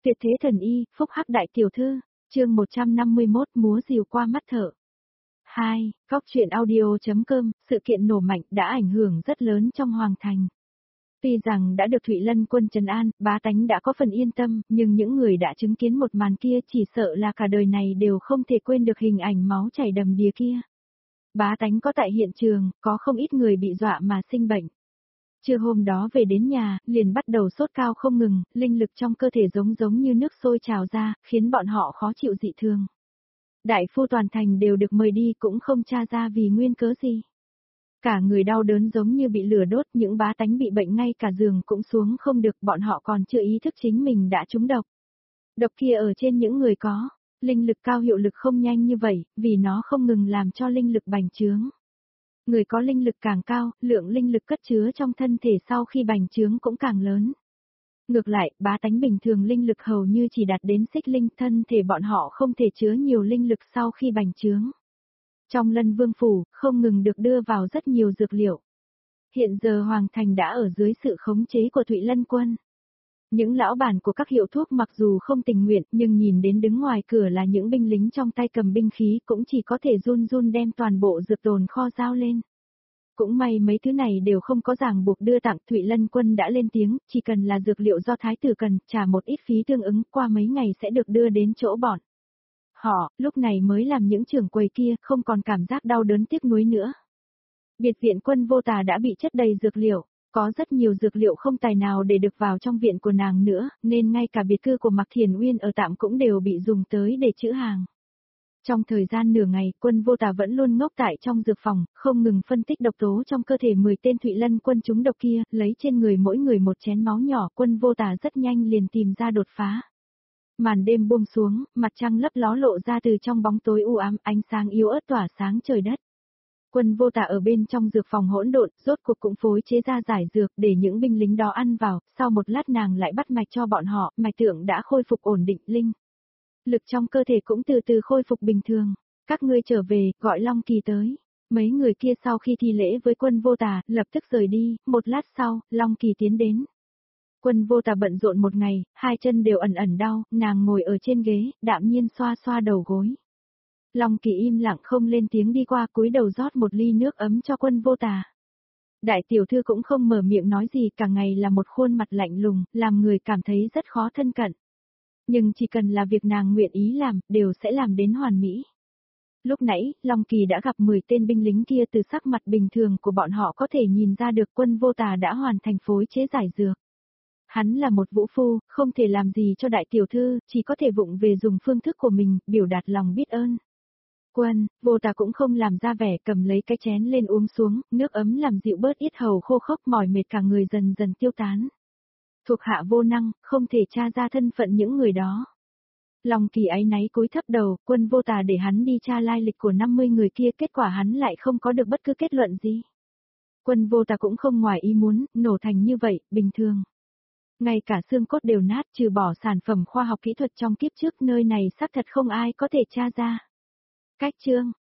Tuyệt thế thần y, phúc hắc đại tiểu thư, chương 151 múa rìu qua mắt thợ. 2. Góc truyện audio.com, sự kiện nổ mạnh đã ảnh hưởng rất lớn trong Hoàng Thành. Tuy rằng đã được Thụy Lân quân trấn an, bá tánh đã có phần yên tâm, nhưng những người đã chứng kiến một màn kia chỉ sợ là cả đời này đều không thể quên được hình ảnh máu chảy đầm đìa kia. Bá tánh có tại hiện trường, có không ít người bị dọa mà sinh bệnh. Trưa hôm đó về đến nhà, liền bắt đầu sốt cao không ngừng, linh lực trong cơ thể giống như nước sôi trào ra, khiến bọn họ khó chịu dị thường. Đại phu toàn thành đều được mời đi cũng không tra ra vì nguyên cớ gì. Cả người đau đớn giống như bị lửa đốt, những bá tánh bị bệnh ngay cả giường cũng xuống không được, bọn họ còn chưa ý thức chính mình đã trúng độc. Độc kia ở trên những người có linh lực cao hiệu lực không nhanh như vậy, vì nó không ngừng làm cho linh lực bành trướng. Người có linh lực càng cao, lượng linh lực cất chứa trong thân thể sau khi bành trướng cũng càng lớn. Ngược lại, bá tánh bình thường linh lực hầu như chỉ đạt đến xích linh, thân thể bọn họ không thể chứa nhiều linh lực sau khi bành trướng. Trong Lân Vương phủ, không ngừng được đưa vào rất nhiều dược liệu. Hiện giờ Hoàng Thành đã ở dưới sự khống chế của Thụy Lân quân. Những lão bản của các hiệu thuốc mặc dù không tình nguyện, nhưng nhìn đến đứng ngoài cửa là những binh lính trong tay cầm binh khí cũng chỉ có thể run run đem toàn bộ dược tồn kho giao lên. Cũng may mấy thứ này đều không có ràng buộc đưa tặng, Thụy Lân quân đã lên tiếng, chỉ cần là dược liệu do thái tử cần, trả một ít phí tương ứng, qua mấy ngày sẽ được đưa đến chỗ bọn. Họ, lúc này mới làm những trưởng quầy kia không còn cảm giác đau đớn tiếc nuối nữa. Biệt viện Quân Vô Tà đã bị chất đầy dược liệu. Có rất nhiều dược liệu không tài nào để được vào trong viện của nàng nữa, nên ngay cả biệt cư của Mạc Thiền Uyên ở tạm cũng đều bị dùng tới để trữ hàng. Trong thời gian nửa ngày, Quân Vô Tà vẫn luôn ngốc tại trong dược phòng, không ngừng phân tích độc tố trong cơ thể 10 tên Thụy Lân quân trúng độc kia, lấy trên người mỗi người một chén máu nhỏ, Quân Vô Tà rất nhanh liền tìm ra đột phá. Màn đêm buông xuống, mặt trăng lấp ló lộ ra từ trong bóng tối u ám, ánh sáng yếu ớt tỏa sáng trời đất. Quân Vô Tà ở bên trong dược phòng hỗn độn, rốt cuộc cũng phối chế ra giải dược để những binh lính đó ăn vào, sau một lát nàng lại bắt mạch cho bọn họ, mạch tượng đã khôi phục ổn định, linh lực trong cơ thể cũng từ từ khôi phục bình thường. Các ngươi trở về, gọi Long Kỳ tới. Mấy người kia sau khi thi lễ với Quân Vô Tà, lập tức rời đi, một lát sau, Long Kỳ tiến đến. Quân Vô Tà bận rộn một ngày, hai chân đều ẩn ẩn đau, nàng ngồi ở trên ghế, đạm nhiên xoa xoa đầu gối. Long Kỳ im lặng không lên tiếng đi qua cúi đầu rót một ly nước ấm cho Quân Vô Tà. Đại tiểu thư cũng không mở miệng nói gì, cả ngày là một khuôn mặt lạnh lùng, làm người cảm thấy rất khó thân cận. Nhưng chỉ cần là việc nàng nguyện ý làm, đều sẽ làm đến hoàn mỹ. Lúc nãy, Long Kỳ đã gặp 10 tên binh lính kia, từ sắc mặt bình thường của bọn họ có thể nhìn ra được Quân Vô Tà đã hoàn thành phối chế giải dược. Hắn là một vũ phu, không thể làm gì cho đại tiểu thư, chỉ có thể vụng về dùng phương thức của mình, biểu đạt lòng biết ơn. Quân Vô Tà cũng không làm ra vẻ, cầm lấy cái chén lên uống xuống, nước ấm làm dịu bớt yết hầu khô khốc, mỏi mệt cả người dần dần tiêu tán. Thuộc hạ vô năng, không thể tra ra thân phận những người đó. Long Kỳ áy náy cúi thấp đầu, Quân Vô Tà để hắn đi tra lai lịch của 50 người kia, kết quả hắn lại không có được bất cứ kết luận gì. Quân Vô Tà cũng không ngoài ý muốn, nổ thành như vậy, bình thường. Ngay cả xương cốt đều nát, trừ bỏ sản phẩm khoa học kỹ thuật trong kiếp trước, nơi này xác thật không ai có thể tra ra. Cách chương